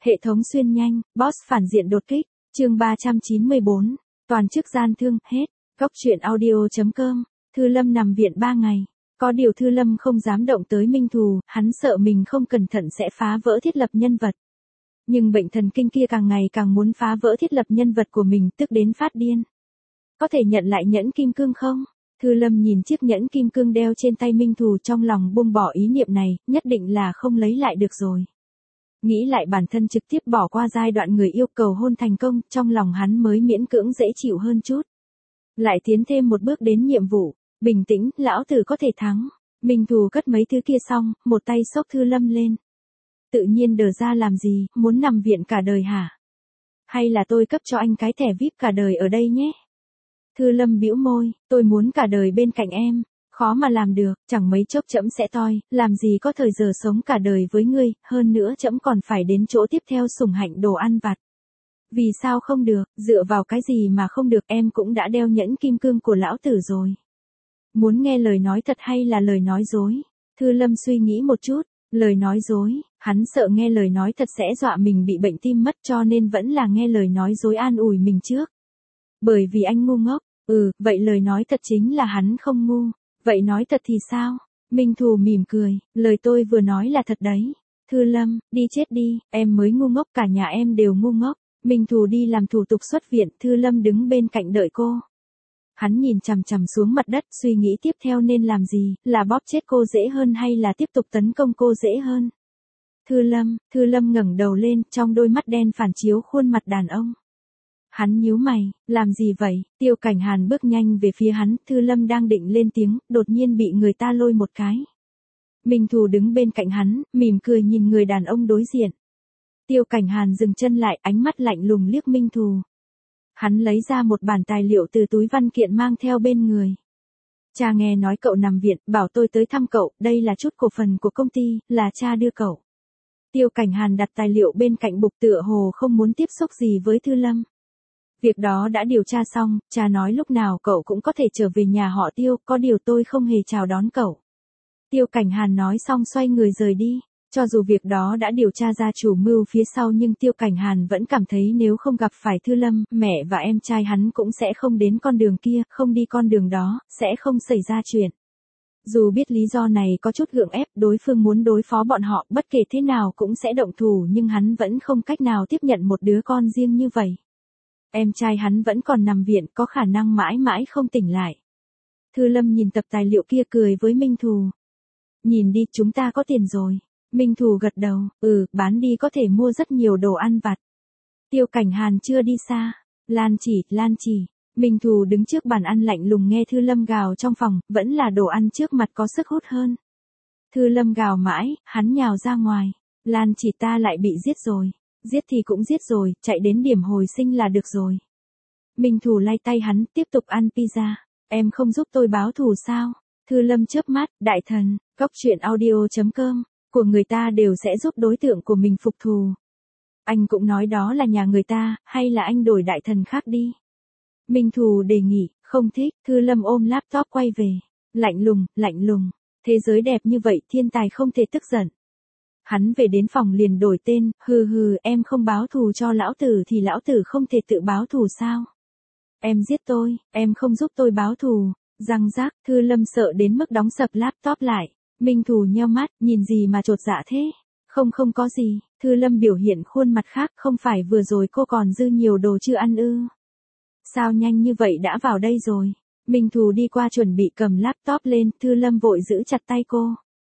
Hệ thống xuyên nhanh, boss phản diện đột kích, chương 394, toàn chức gian thương, hết. Cốc truyện audio.com, Thư Lâm nằm viện 3 ngày. Có điều Thư Lâm không dám động tới Minh Thù, hắn sợ mình không cẩn thận sẽ phá vỡ thiết lập nhân vật. Nhưng bệnh thần kinh kia càng ngày càng muốn phá vỡ thiết lập nhân vật của mình, tức đến phát điên. Có thể nhận lại nhẫn kim cương không? Thư Lâm nhìn chiếc nhẫn kim cương đeo trên tay Minh Thù, trong lòng buông bỏ ý niệm này, nhất định là không lấy lại được rồi. Nghĩ lại bản thân trực tiếp bỏ qua giai đoạn người yêu cầu hôn thành công, trong lòng hắn mới miễn cưỡng dễ chịu hơn chút. Lại tiến thêm một bước đến nhiệm vụ, bình tĩnh, lão tử có thể thắng. Minh Thù cất mấy thứ kia xong, một tay xốc Thư Lâm lên. Tự nhiên đờ ra làm gì, muốn nằm viện cả đời hả? Hay là tôi cấp cho anh cái thẻ VIP cả đời ở đây nhé? Thư Lâm bĩu môi, tôi muốn cả đời bên cạnh em. Khó mà làm được, chẳng mấy chốc trẫm sẽ toi, làm gì có thời giờ sống cả đời với ngươi, hơn nữa trẫm còn phải đến chỗ tiếp theo sủng hạnh đồ ăn vặt. Vì sao không được, dựa vào cái gì mà không được, em cũng đã đeo nhẫn kim cương của lão tử rồi. Muốn nghe lời nói thật hay là lời nói dối? Thư Lâm suy nghĩ một chút, lời nói dối, hắn sợ nghe lời nói thật sẽ dọa mình bị bệnh tim mất, cho nên vẫn là nghe lời nói dối an ủi mình trước. Bởi vì anh ngu ngốc, vậy lời nói thật chính là hắn không ngu. Vậy nói thật thì sao? Minh Thù mỉm cười, lời tôi vừa nói là thật đấy. Thư Lâm, đi chết đi, em mới ngu ngốc, cả nhà em đều ngu ngốc. Minh Thù đi làm thủ tục xuất viện, Thư Lâm đứng bên cạnh đợi cô. Hắn nhìn chằm chằm xuống mặt đất, suy nghĩ tiếp theo nên làm gì, là bóp chết cô dễ hơn hay là tiếp tục tấn công cô dễ hơn. Thư Lâm ngẩng đầu lên, trong đôi mắt đen phản chiếu khuôn mặt đàn ông. Hắn nhíu mày, làm gì vậy? Tiêu Cảnh Hàn bước nhanh về phía hắn, Thư Lâm đang định lên tiếng, đột nhiên bị người ta lôi một cái. Minh Thù đứng bên cạnh hắn, mỉm cười nhìn người đàn ông đối diện. Tiêu Cảnh Hàn dừng chân lại, ánh mắt lạnh lùng liếc Minh Thù. Hắn lấy ra một bản tài liệu từ túi văn kiện mang theo bên người. Cha nghe nói cậu nằm viện, bảo tôi tới thăm cậu, đây là chút cổ phần của công ty, là cha đưa cậu. Tiêu Cảnh Hàn đặt tài liệu bên cạnh bục, tựa hồ không muốn tiếp xúc gì với Thư Lâm. Việc đó đã điều tra xong, cha nói lúc nào cậu cũng có thể trở về nhà họ Tiêu, có điều tôi không hề chào đón cậu. Tiêu Cảnh Hàn nói xong xoay người rời đi. Cho dù việc đó đã điều tra ra chủ mưu phía sau, nhưng Tiêu Cảnh Hàn vẫn cảm thấy nếu không gặp phải Thư Lâm, mẹ và em trai hắn cũng sẽ không đến con đường kia, không đi con đường đó, sẽ không xảy ra chuyện. Dù biết lý do này có chút gượng ép, đối phương muốn đối phó bọn họ, bất kể thế nào cũng sẽ động thủ, nhưng hắn vẫn không cách nào tiếp nhận một đứa con riêng như vậy. Em trai hắn vẫn còn nằm viện, có khả năng mãi mãi không tỉnh lại. Thư Lâm nhìn tập tài liệu kia cười với Minh Thù. Nhìn đi, chúng ta có tiền rồi. Minh Thù gật đầu, bán đi có thể mua rất nhiều đồ ăn vặt. Tiêu Cảnh Hàn chưa đi xa. Lan chỉ. Minh Thù đứng trước bàn ăn lạnh lùng nghe Thư Lâm gào trong phòng, vẫn là đồ ăn trước mặt có sức hút hơn. Thư Lâm gào mãi, hắn nhào ra ngoài. Lan chỉ, ta lại bị giết rồi. Giết thì cũng giết rồi, chạy đến điểm hồi sinh là được rồi. Minh Thù lay tay hắn, tiếp tục ăn pizza. Em không giúp tôi báo thù sao? Thư Lâm chớp mắt, đại thần, cốc truyện audio.com, của người ta đều sẽ giúp đối tượng của mình phục thù. Anh cũng nói đó là nhà người ta, hay là anh đổi đại thần khác đi? Minh Thù đề nghị, không thích. Thư Lâm ôm laptop quay về. Lạnh lùng. Thế giới đẹp như vậy, thiên tài không thể tức giận. Hắn về đến phòng liền đổi tên, em không báo thù cho lão tử thì lão tử không thể tự báo thù sao? Em giết tôi, em không giúp tôi báo thù. Răng rác, Thư Lâm sợ đến mức đóng sập laptop lại. Minh Thù nheo mắt, nhìn gì mà chột dạ thế? Không có gì. Thư Lâm biểu hiện khuôn mặt khác, không phải vừa rồi cô còn dư nhiều đồ chưa ăn ư? Sao nhanh như vậy đã vào đây rồi? Minh Thù đi qua chuẩn bị cầm laptop lên, Thư Lâm vội giữ chặt tay cô.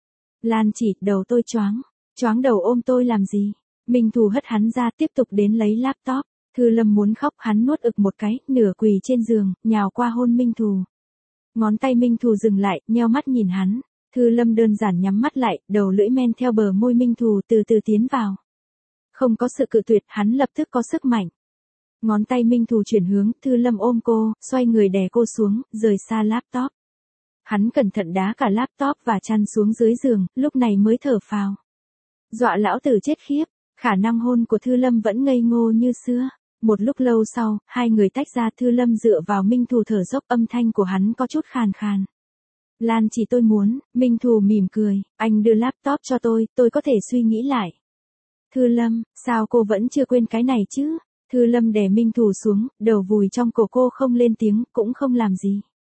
Lan chỉ, đầu tôi choáng đầu ôm tôi làm gì? Minh Thù hất hắn ra, tiếp tục đến lấy laptop. Thư Lâm muốn khóc, hắn nuốt ực một cái, nửa quỳ trên giường, nhào qua hôn Minh Thù. Ngón tay Minh Thù dừng lại, nheo mắt nhìn hắn. Thư Lâm đơn giản nhắm mắt lại, đầu lưỡi men theo bờ môi Minh Thù từ từ tiến vào. Không có sự cự tuyệt, hắn lập tức có sức mạnh. Ngón tay Minh Thù chuyển hướng, Thư Lâm ôm cô, xoay người đè cô xuống, rời xa laptop. Hắn cẩn thận đá cả laptop và chăn xuống dưới giường, lúc này mới thở phào. Dọa lão tử chết khiếp, khả năng hôn của Thư Lâm vẫn ngây ngô như xưa. Một lúc lâu sau, hai người tách ra, Thư Lâm dựa vào Minh Thù thở dốc, âm thanh của hắn có chút khàn khàn. Lan chỉ, tôi muốn. Minh Thù mỉm cười, anh đưa laptop cho tôi có thể suy nghĩ lại. Thư Lâm, sao cô vẫn chưa quên cái này chứ? Thư Lâm đè Minh Thù xuống, đầu vùi trong cổ cô không lên tiếng, cũng không làm gì.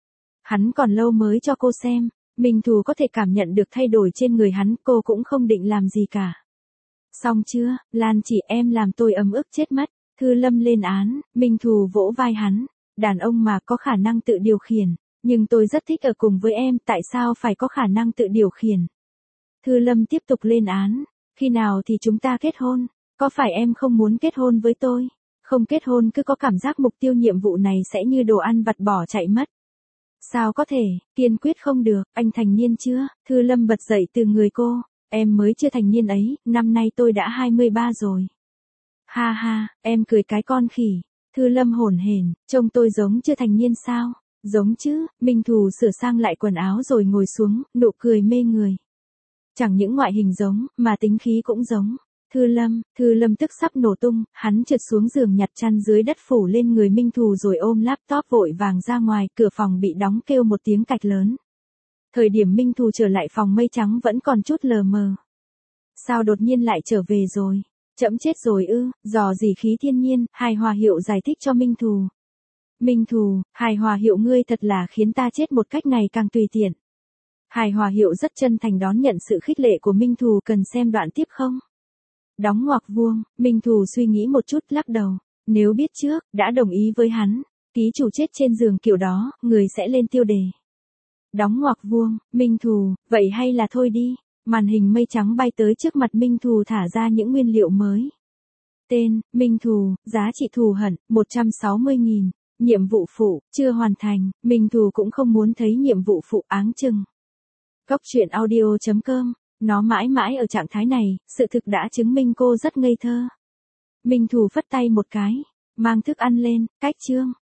Hắn còn lâu mới cho cô xem, Minh Thù có thể cảm nhận được thay đổi trên người hắn, cô cũng không định làm gì cả. Xong chưa, Lan chị em làm tôi ấm ức chết mất. Thư Lâm lên án, Minh Thù vỗ vai hắn. Đàn ông mà có khả năng tự điều khiển, nhưng tôi rất thích ở cùng với em, tại sao phải có khả năng tự điều khiển? Thư Lâm tiếp tục lên án, khi nào thì chúng ta kết hôn? Có phải em không muốn kết hôn với tôi? Không kết hôn cứ có cảm giác mục tiêu nhiệm vụ này sẽ như đồ ăn vặt bỏ chạy mất. Sao có thể, kiên quyết không được, anh thành niên chưa? Thư Lâm bật dậy từ người cô, em mới chưa thành niên ấy, năm nay tôi đã 23 rồi. Ha ha, em cười cái con khỉ. Thư Lâm hổn hển, trông tôi giống chưa thành niên sao? Giống chứ, Minh Thù sửa sang lại quần áo rồi ngồi xuống, nụ cười mê người. Chẳng những ngoại hình giống, mà tính khí cũng giống. Thư Lâm tức sắp nổ tung, hắn trượt xuống giường nhặt chăn dưới đất phủ lên người Minh Thù rồi ôm laptop vội vàng ra ngoài, cửa phòng bị đóng kêu một tiếng cạch lớn. Thời điểm Minh Thù trở lại phòng mây trắng vẫn còn chút lờ mờ. Sao đột nhiên lại trở về rồi? Chậm chết rồi ư, dò gì khí thiên nhiên, hài hòa hiệu giải thích cho Minh Thù. Minh Thù, hài hòa hiệu ngươi thật là khiến ta chết một cách ngày càng tùy tiện. Hài hòa hiệu rất chân thành đón nhận sự khích lệ của Minh Thù, cần xem đoạn tiếp không? Đóng ngoặc vuông, Minh Thù suy nghĩ một chút lắc đầu. Nếu biết trước, đã đồng ý với hắn, ký chủ chết trên giường kiểu đó, người sẽ lên tiêu đề. Đóng ngoặc vuông, Minh Thù, vậy hay là thôi đi. Màn hình mây trắng bay tới trước mặt Minh Thù thả ra những nguyên liệu mới. Tên, Minh Thù, giá trị thù hận, 160.000. Nhiệm vụ phụ, chưa hoàn thành, Minh Thù cũng không muốn thấy nhiệm vụ phụ áng chừng. Cóc truyện audio.com, nó mãi mãi ở trạng thái này, sự thực đã chứng minh cô rất ngây thơ. Minh Thù phất tay một cái, mang thức ăn lên, cách chương.